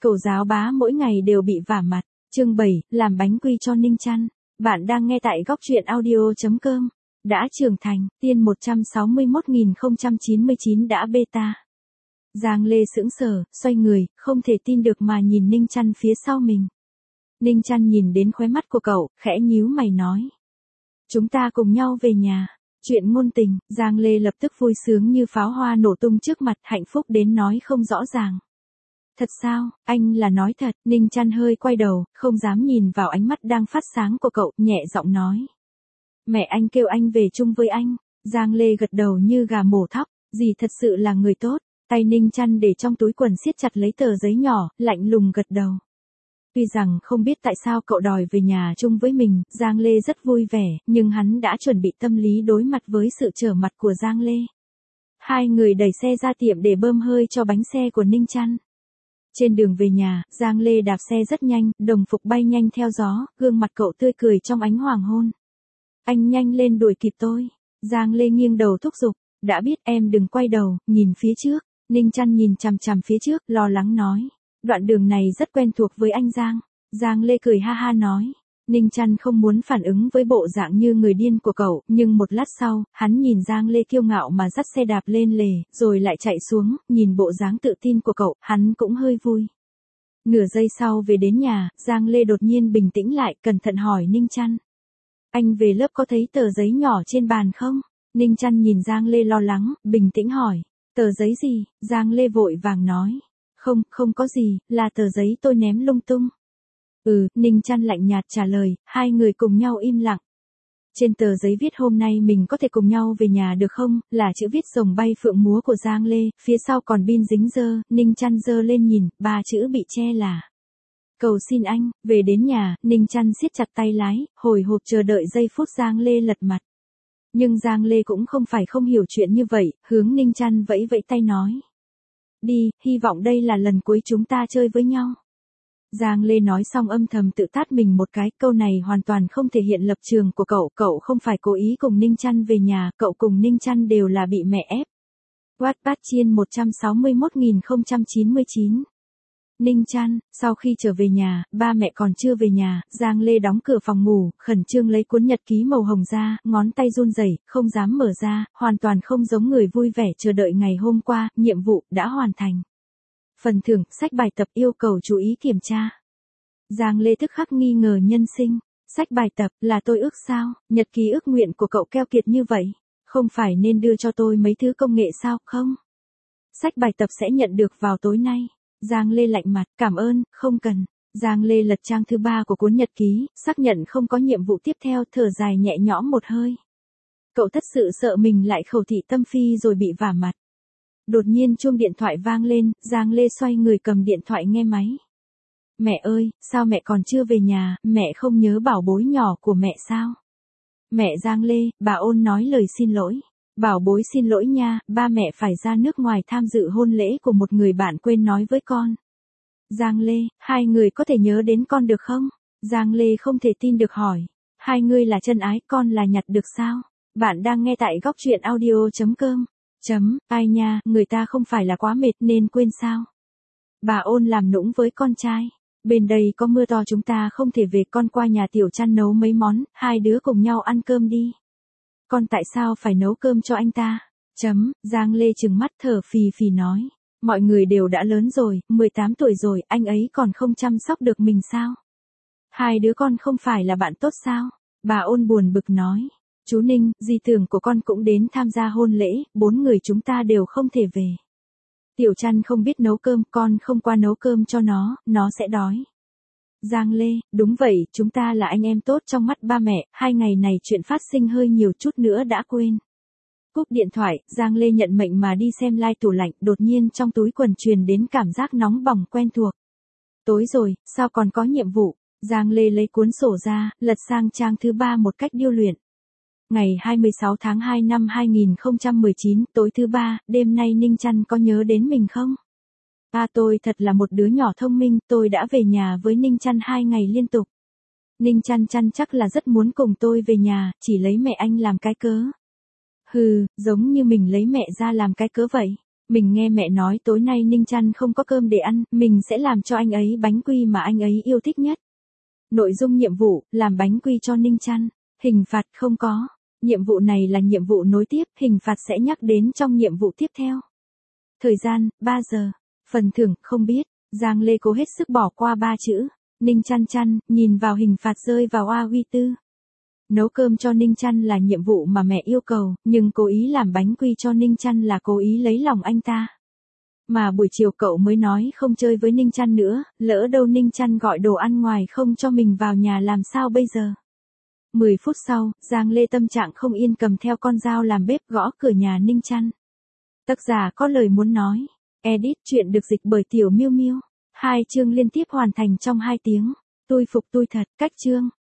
Cậu giáo bá mỗi ngày đều bị vả mặt. Chương 7, làm bánh quy cho Ninh Chăn. Bạn đang nghe tại góc truyện audio.com. Đã trưởng thành, tiên 161.099 đã beta. Giang Lê sững sờ, xoay người, không thể tin được mà nhìn Ninh Chăn phía sau mình. Ninh Chăn nhìn đến khóe mắt của cậu, khẽ nhíu mày nói. Chúng ta cùng nhau về nhà. Chuyện ngôn tình, Giang Lê lập tức vui sướng như pháo hoa nổ tung trước mặt, hạnh phúc đến nói không rõ ràng. Thật sao, anh là nói thật, Ninh Chăn hơi quay đầu, không dám nhìn vào ánh mắt đang phát sáng của cậu, nhẹ giọng nói. Mẹ anh kêu anh về chung với anh. Giang Lê gật đầu như gà mổ thóc, dì thật sự là người tốt. Tay Ninh Chăn để trong túi quần siết chặt lấy tờ giấy nhỏ, lạnh lùng gật đầu. Tuy rằng không biết tại sao cậu đòi về nhà chung với mình, Giang Lê rất vui vẻ, nhưng hắn đã chuẩn bị tâm lý đối mặt với sự trở mặt của Giang Lê. Hai người đẩy xe ra tiệm để bơm hơi cho bánh xe của Ninh Chăn. Trên đường về nhà, Giang Lê đạp xe rất nhanh, đồng phục bay nhanh theo gió, gương mặt cậu tươi cười trong ánh hoàng hôn. Anh nhanh lên đuổi kịp tôi. Giang Lê nghiêng đầu thúc giục. Đã biết em đừng quay đầu, nhìn phía trước. Ninh Chăn nhìn chằm chằm phía trước, lo lắng nói. Đoạn đường này rất quen thuộc với anh Giang. Giang Lê cười ha ha nói. Ninh Chăn không muốn phản ứng với bộ dạng như người điên của cậu, nhưng một lát sau, hắn nhìn Giang Lê kiêu ngạo mà dắt xe đạp lên lề, rồi lại chạy xuống, nhìn bộ dáng tự tin của cậu, hắn cũng hơi vui. Nửa giây sau về đến nhà, Giang Lê đột nhiên bình tĩnh lại, cẩn thận hỏi Ninh Chăn. Anh về lớp có thấy tờ giấy nhỏ trên bàn không? Ninh Chăn nhìn Giang Lê lo lắng, bình tĩnh hỏi. Tờ giấy gì? Giang Lê vội vàng nói. Không có gì, là tờ giấy tôi ném lung tung. Ninh Chăn lạnh nhạt trả lời, hai người cùng nhau im lặng. Trên tờ giấy viết hôm nay mình có thể cùng nhau về nhà được không, là chữ viết rồng bay phượng múa của Giang Lê, phía sau còn pin dính dơ, Ninh Chăn dơ lên nhìn, 3 chữ bị che là. Cầu xin anh, về đến nhà, Ninh Chăn siết chặt tay lái, hồi hộp chờ đợi giây phút Giang Lê lật mặt. Nhưng Giang Lê cũng không phải không hiểu chuyện như vậy, hướng Ninh Chăn vẫy vẫy tay nói. Đi, hy vọng đây là lần cuối chúng ta chơi với nhau. Giang Lê nói xong âm thầm tự tát mình một cái, câu này hoàn toàn không thể hiện lập trường của cậu không phải cố ý cùng Ninh Chăn về nhà, cậu cùng Ninh Chăn đều là bị mẹ ép. Wattpad chiên 161.099. Ninh Chăn, sau khi trở về nhà, ba mẹ còn chưa về nhà, Giang Lê đóng cửa phòng ngủ, khẩn trương lấy cuốn nhật ký màu hồng ra, ngón tay run rẩy, không dám mở ra, hoàn toàn không giống người vui vẻ chờ đợi ngày hôm qua, nhiệm vụ đã hoàn thành. Phần thưởng, sách bài tập yêu cầu chú ý kiểm tra. Giang Lê tức khắc nghi ngờ nhân sinh. Sách bài tập là tôi ước sao? Nhật ký ước nguyện của cậu keo kiệt như vậy. Không phải nên đưa cho tôi mấy thứ công nghệ sao không? Sách bài tập sẽ nhận được vào tối nay. Giang Lê lạnh mặt, cảm ơn, không cần. Giang Lê lật trang thứ 3 của cuốn nhật ký, xác nhận không có nhiệm vụ tiếp theo, thở dài nhẹ nhõm một hơi. Cậu thật sự sợ mình lại khẩu thị tâm phi rồi bị vả mặt. Đột nhiên chuông điện thoại vang lên, Giang Lê xoay người cầm điện thoại nghe máy. Mẹ ơi, sao mẹ còn chưa về nhà, mẹ không nhớ bảo bối nhỏ của mẹ sao? Mẹ Giang Lê, bà Ôn nói lời xin lỗi. Bảo bối xin lỗi nha, ba mẹ phải ra nước ngoài tham dự hôn lễ của một người bạn quên nói với con. Giang Lê, hai người có thể nhớ đến con được không? Giang Lê không thể tin được hỏi. Hai người là chân ái, con là nhặt được sao? Bạn đang nghe tại góc truyện audio.com. Ai nha, người ta không phải là quá mệt nên quên sao? Bà Ôn làm nũng với con trai. Bên đây có mưa to chúng ta không thể về, con qua nhà Tiểu Chăn nấu mấy món, hai đứa cùng nhau ăn cơm đi. Con tại sao phải nấu cơm cho anh ta? Giang Lê trừng mắt thở phì phì nói. Mọi người đều đã lớn rồi, 18 tuổi rồi, anh ấy còn không chăm sóc được mình sao? Hai đứa con không phải là bạn tốt sao? Bà Ôn buồn bực nói. Chú Ninh, dì tưởng của con cũng đến tham gia hôn lễ, 4 người chúng ta đều không thể về. Tiểu Chăn không biết nấu cơm, con không qua nấu cơm cho nó sẽ đói. Giang Lê, đúng vậy, chúng ta là anh em tốt trong mắt ba mẹ, 2 ngày này chuyện phát sinh hơi nhiều, chút nữa đã quên. Cúp điện thoại, Giang Lê nhận mệnh mà đi xem like tủ lạnh, đột nhiên trong túi quần truyền đến cảm giác nóng bỏng quen thuộc. Tối rồi, sao còn có nhiệm vụ? Giang Lê lấy cuốn sổ ra, lật sang trang thứ 3 một cách điêu luyện. Ngày 26 tháng 2 năm 2019, tối thứ 3, đêm nay Ninh Chăn có nhớ đến mình không? Tôi thật là một đứa nhỏ thông minh, tôi đã về nhà với Ninh Chăn 2 ngày liên tục. Ninh Chăn chắc là rất muốn cùng tôi về nhà, chỉ lấy mẹ anh làm cái cớ. Giống như mình lấy mẹ ra làm cái cớ vậy. Mình nghe mẹ nói tối nay Ninh Chăn không có cơm để ăn, mình sẽ làm cho anh ấy bánh quy mà anh ấy yêu thích nhất. Nội dung nhiệm vụ, làm bánh quy cho Ninh Chăn. Hình phạt không có. Nhiệm vụ này là nhiệm vụ nối tiếp, hình phạt sẽ nhắc đến trong nhiệm vụ tiếp theo. Thời gian, 3 giờ. Phần thưởng, không biết. Giang Lê cố hết sức bỏ qua 3 chữ. Ninh Chăn chăn, nhìn vào hình phạt rơi vào A-uy-tư. Nấu cơm cho Ninh Chăn là nhiệm vụ mà mẹ yêu cầu, nhưng cố ý làm bánh quy cho Ninh Chăn là cố ý lấy lòng anh ta. Mà buổi chiều cậu mới nói không chơi với Ninh Chăn nữa, lỡ đâu Ninh Chăn gọi đồ ăn ngoài không cho mình vào nhà làm sao bây giờ. 10 phút sau, Giang Lê tâm trạng không yên cầm theo con dao làm bếp gõ cửa nhà Ninh Chăn. Tác giả có lời muốn nói. Edit truyện được dịch bởi Tiểu Miêu Miêu. 2 chương liên tiếp hoàn thành trong 2 tiếng. Tui phục tui thật, cách chương.